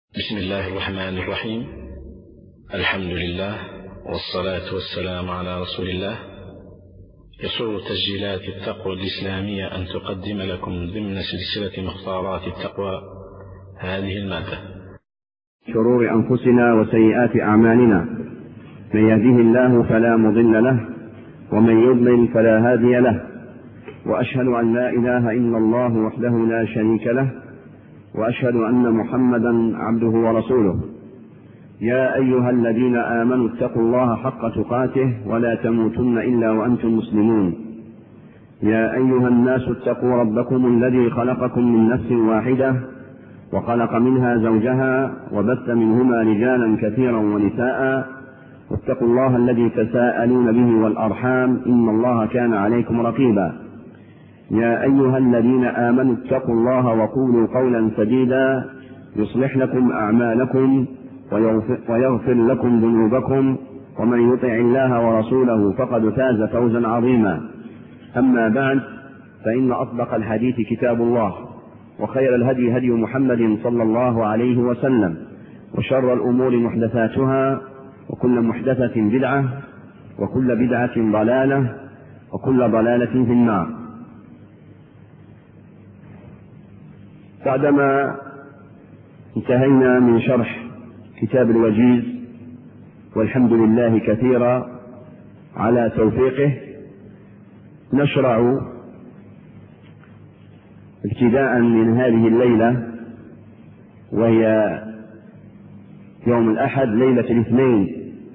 بسم الله الرحمن الرحيم. الحمد لله والصلاة والسلام على رسول الله. يسر تسجيلات التقوى الإسلامية أن تقدم لكم ضمن سلسلة مختارات التقوى هذه المادة: شرور أنفسنا وسيئات أعمالنا، من يهده الله فلا مضل له ومن يضلل فلا هادي له، وأشهد أن لا إله إلا الله وحده لا شريك له، وأشهد أن محمدا عبده ورسوله. يا أيها الذين آمنوا اتقوا الله حق تقاته ولا تموتن إلا وأنتم مسلمون. يا أيها الناس اتقوا ربكم الذي خلقكم من نفس واحدة وخلق منها زوجها وبث منهما رجالا كثيرا ونساء، واتقوا الله الذي تساءلون به والأرحام إن الله كان عليكم رقيبا. يا أيها الذين آمنوا اتقوا الله وقولوا قولا سديدا يصلح لكم أعمالكم ويغفر لكم ذنوبكم، ومن يطع الله ورسوله فقد فاز فوزا عظيما. أما بعد، فإن أصدق الحديث كتاب الله، وخير الهدي هدي محمد صلى الله عليه وسلم، وشر الأمور محدثاتها، وكل محدثة بدعة، وكل بدعة ضلالة، وكل ضلالة في النار. بعدما انتهينا من شرح كتاب الوجيز، والحمد لله كثيرا على توفيقه، نشرع ابتداء من هذه الليلة، وهي يوم الأحد ليلة الاثنين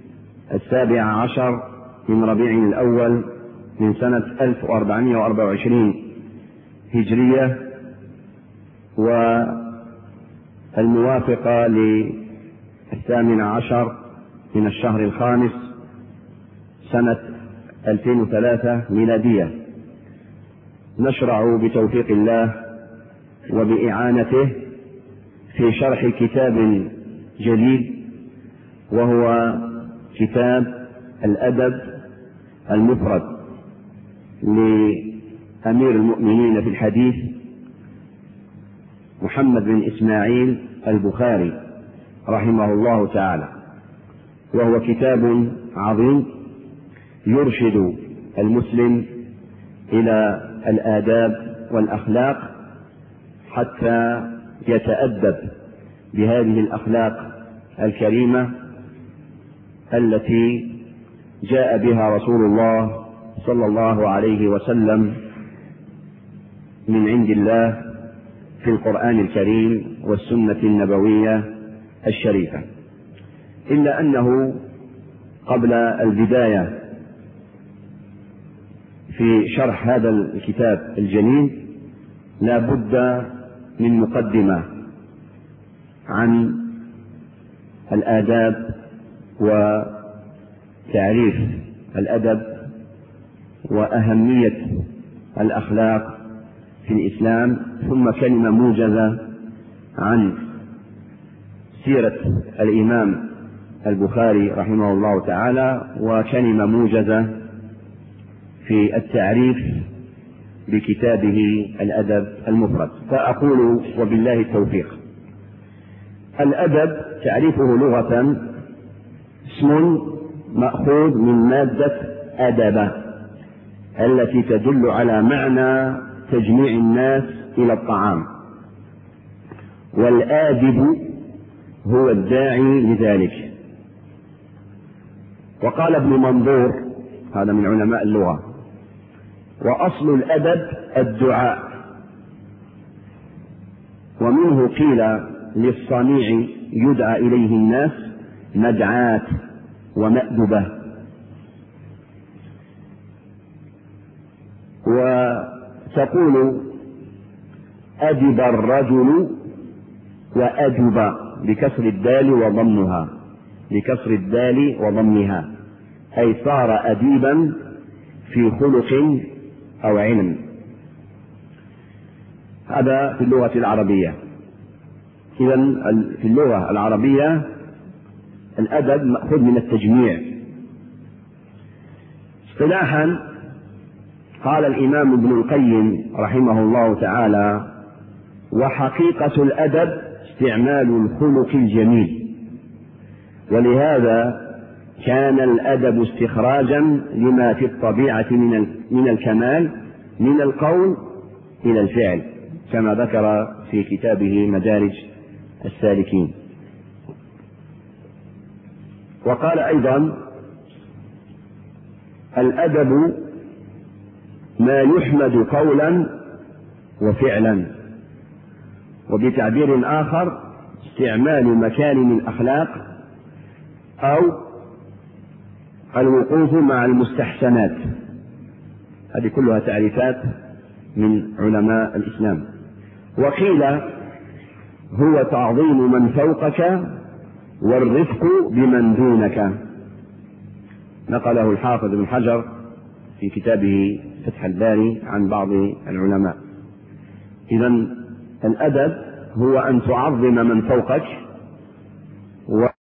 17 من ربيع الأول من سنة 1424 هجرية، والموافقة ل18 من الشهر الخامس سنة 2003 ميلادية. نشرع بتوفيق الله وبإعانته في شرح كتاب جليل، وهو كتاب الأدب المفرد لأمير المؤمنين في الحديث محمد بن إسماعيل البخاري رحمه الله تعالى، وهو كتاب عظيم يرشد المسلم إلى الآداب والأخلاق حتى يتأدب بهذه الأخلاق الكريمة التي جاء بها رسول الله صلى الله عليه وسلم من عند الله في القرآن الكريم والسنة النبوية الشريفة. إلا أنه قبل البداية في شرح هذا الكتاب الجليل لا بد من مقدمة عن الآداب وتعريف الأدب وأهمية الأخلاق في الإسلام، ثم كلمة موجزة عن سيرة الإمام البخاري رحمه الله تعالى، وكلمة موجزة في التعريف بكتابه الأدب المفرد. فأقول وبالله التوفيق: الأدب تعريفه لغة اسم مأخوذ من مادة أدب التي تدل على معنى تجميع الناس إلى الطعام، والآدب هو الداعي لذلك. وقال ابن منظور، هذا من علماء اللغة: وأصل الأدب الدعاء، ومنه قيل للصنيع يدعى إليه الناس مدعاة ومأدبة. وتقول أدب الرجل وأدب بكسر الدال وضمها، أي صار أديبا في خلق أو علم. هذا في اللغة العربية. إذن في اللغة العربية الأدب مأخوذ من التجميع. اصطلاحا قال الإمام ابن القيم رحمه الله تعالى: وحقيقة الأدب استعمال الخلق الجميل، ولهذا كان الأدب استخراجا لما في الطبيعة من الكمال من القول إلى الفعل، كما ذكر في كتابه مدارج السالكين. وقال أيضا: الأدب ما يحمد قولا وفعلا. وبتعبير آخر: استعمال مكارم الأخلاق أو الوقوف مع المستحسنات. هذه كلها تعريفات من علماء الإسلام. وقيل: هو تعظيم من فوقك والرفق بمن دونك. نقله الحافظ ابن حجر في كتابه فتح الباري عن بعض العلماء. إذن الأدب هو أن تعظم من فوقك